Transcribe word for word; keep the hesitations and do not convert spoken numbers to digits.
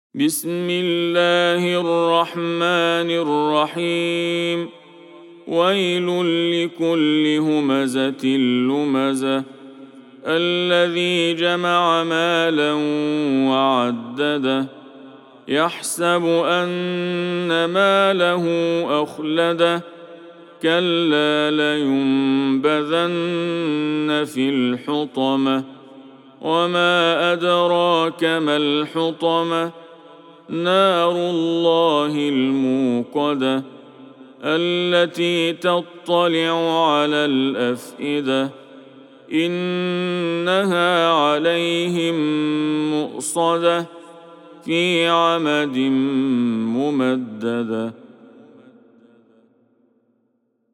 بسم الله الرحمن الرحيم ويل لكل همزة لمزة الذي جمع مالا وعدده يحسب أن ماله أخلده كلا لينبذن في الحطمة وما أدراك ما الحطمة نار الله الموقدة التي تطلع على الأفئدة إنها عليهم مؤصدة في عمد ممددة.